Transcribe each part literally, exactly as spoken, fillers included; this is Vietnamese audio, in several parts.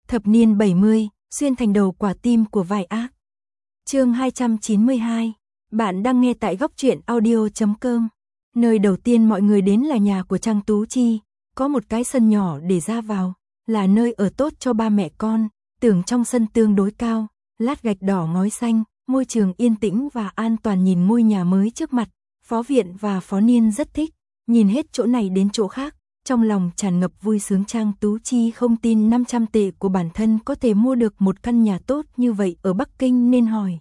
Thập niên bảy mươi, xuyên thành đầu quả tim của vai ác. Chương hai trăm chín mươi hai. Bạn đang nghe tại góc truyện audio chấm com. Nơi đầu tiên mọi người đến là nhà của Trang Tú Chi, có một cái sân nhỏ để ra vào, là nơi ở tốt cho ba mẹ con, tường trong sân tương đối cao, lát gạch đỏ ngói xanh, môi trường yên tĩnh và an toàn. Nhìn ngôi nhà mới trước mặt, Phó Viện và Phó Niên rất thích, nhìn hết chỗ này đến chỗ khác, trong lòng tràn ngập vui sướng. Trang Tú Chi không tin năm trăm tệ của bản thân có thể mua được một căn nhà tốt như vậy ở Bắc Kinh nên hỏi.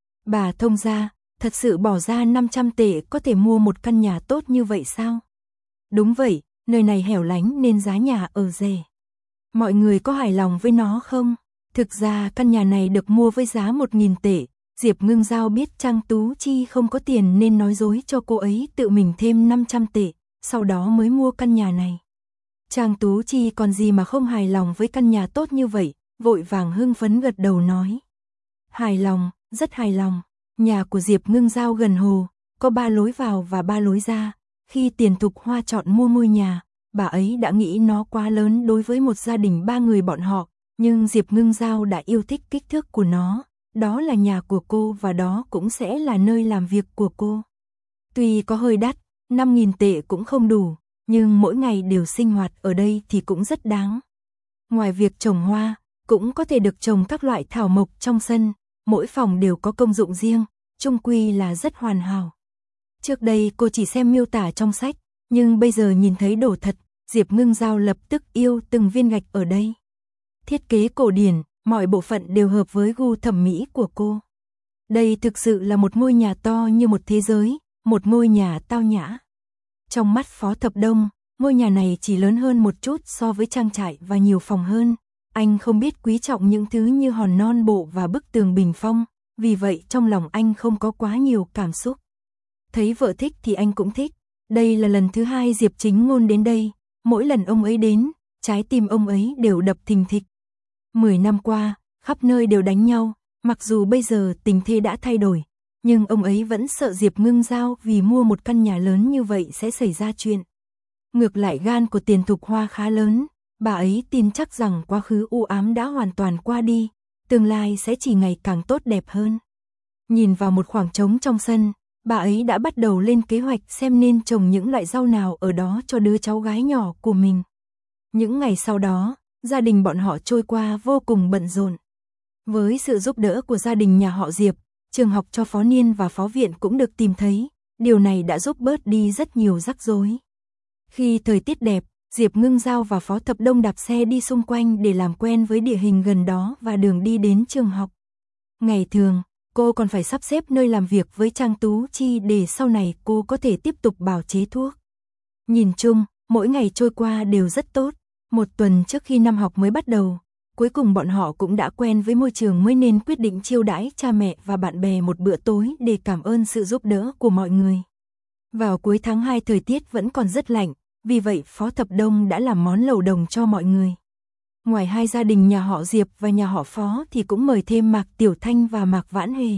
Bà thông gia, thật sự bỏ ra năm trăm tệ có thể mua một căn nhà tốt như vậy sao? Đúng vậy, nơi này hẻo lánh nên giá nhà ở rẻ. Mọi người có hài lòng với nó không? Thực ra căn nhà này được mua với giá một nghìn tệ. Diệp Ngưng Giao biết Trang Tú Chi không có tiền nên nói dối cho cô ấy tự mình thêm năm trăm tệ, sau đó mới mua căn nhà này. Trang Tú Chi còn gì mà không hài lòng với căn nhà tốt như vậy, vội vàng hưng phấn gật đầu nói. Hài lòng, rất hài lòng. Nhà của Diệp Ngưng Giao gần hồ, có ba lối vào và ba lối ra. Khi Tiền Thục Hoa chọn mua ngôi nhà, bà ấy đã nghĩ nó quá lớn đối với một gia đình ba người bọn họ, nhưng Diệp Ngưng Giao đã yêu thích kích thước của nó. Đó là nhà của cô và đó cũng sẽ là nơi làm việc của cô. Tuy có hơi đắt, năm nghìn tệ cũng không đủ, nhưng mỗi ngày đều sinh hoạt ở đây thì cũng rất đáng. Ngoài việc trồng hoa, cũng có thể được trồng các loại thảo mộc trong sân, mỗi phòng đều có công dụng riêng, chung quy là rất hoàn hảo. Trước đây cô chỉ xem miêu tả trong sách, nhưng bây giờ nhìn thấy đồ thật, Diệp Ngưng Giao lập tức yêu từng viên gạch ở đây. Thiết kế cổ điển, mọi bộ phận đều hợp với gu thẩm mỹ của cô. Đây thực sự là một ngôi nhà to như một thế giới, một ngôi nhà tao nhã. Trong mắt Phó Thập Đông, ngôi nhà này chỉ lớn hơn một chút so với trang trại và nhiều phòng hơn. Anh không biết quý trọng những thứ như hòn non bộ và bức tường bình phong, vì vậy trong lòng anh không có quá nhiều cảm xúc. Thấy vợ thích thì anh cũng thích. Đây là lần thứ hai Diệp Chính Ngôn đến đây, mỗi lần ông ấy đến, trái tim ông ấy đều đập thình thịch. Mười năm qua, khắp nơi đều đánh nhau, mặc dù bây giờ tình thế đã thay đổi, nhưng ông ấy vẫn sợ Diệp Ngưng Giao vì mua một căn nhà lớn như vậy sẽ xảy ra chuyện. Ngược lại gan của Tiền Thục Hoa khá lớn, bà ấy tin chắc rằng quá khứ u ám đã hoàn toàn qua đi, tương lai sẽ chỉ ngày càng tốt đẹp hơn. Nhìn vào một khoảng trống trong sân, bà ấy đã bắt đầu lên kế hoạch xem nên trồng những loại rau nào ở đó cho đứa cháu gái nhỏ của mình. Những ngày sau đó, gia đình bọn họ trôi qua vô cùng bận rộn. Với sự giúp đỡ của gia đình nhà họ Diệp, trường học cho Phó Niên và Phó Viện cũng được tìm thấy, điều này đã giúp bớt đi rất nhiều rắc rối. Khi thời tiết đẹp, Diệp Ngưng Giao và Phó Thập Đông đạp xe đi xung quanh để làm quen với địa hình gần đó và đường đi đến trường học. Ngày thường, cô còn phải sắp xếp nơi làm việc với Trang Tú Chi để sau này cô có thể tiếp tục bào chế thuốc. Nhìn chung, mỗi ngày trôi qua đều rất tốt. Một tuần trước khi năm học mới bắt đầu, cuối cùng bọn họ cũng đã quen với môi trường mới nên quyết định chiêu đãi cha mẹ và bạn bè một bữa tối để cảm ơn sự giúp đỡ của mọi người. Vào cuối tháng hai thời tiết vẫn còn rất lạnh, vì vậy Phó Thập Đông đã làm món lẩu đồng cho mọi người. Ngoài hai gia đình nhà họ Diệp và nhà họ Phó thì cũng mời thêm Mạc Tiểu Thanh và Mạc Vãn Hề.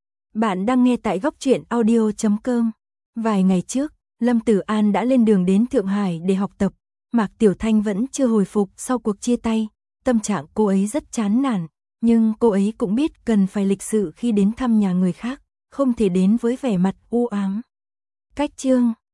Bạn đang nghe tại góc truyện audio chấm com. Vài ngày trước, Lâm Tử An đã lên đường đến Thượng Hải để học tập. Mạc Tiểu Thanh vẫn chưa hồi phục sau cuộc chia tay, tâm trạng cô ấy rất chán nản, nhưng cô ấy cũng biết cần phải lịch sự khi đến thăm nhà người khác, không thể đến với vẻ mặt u ám. Cách chương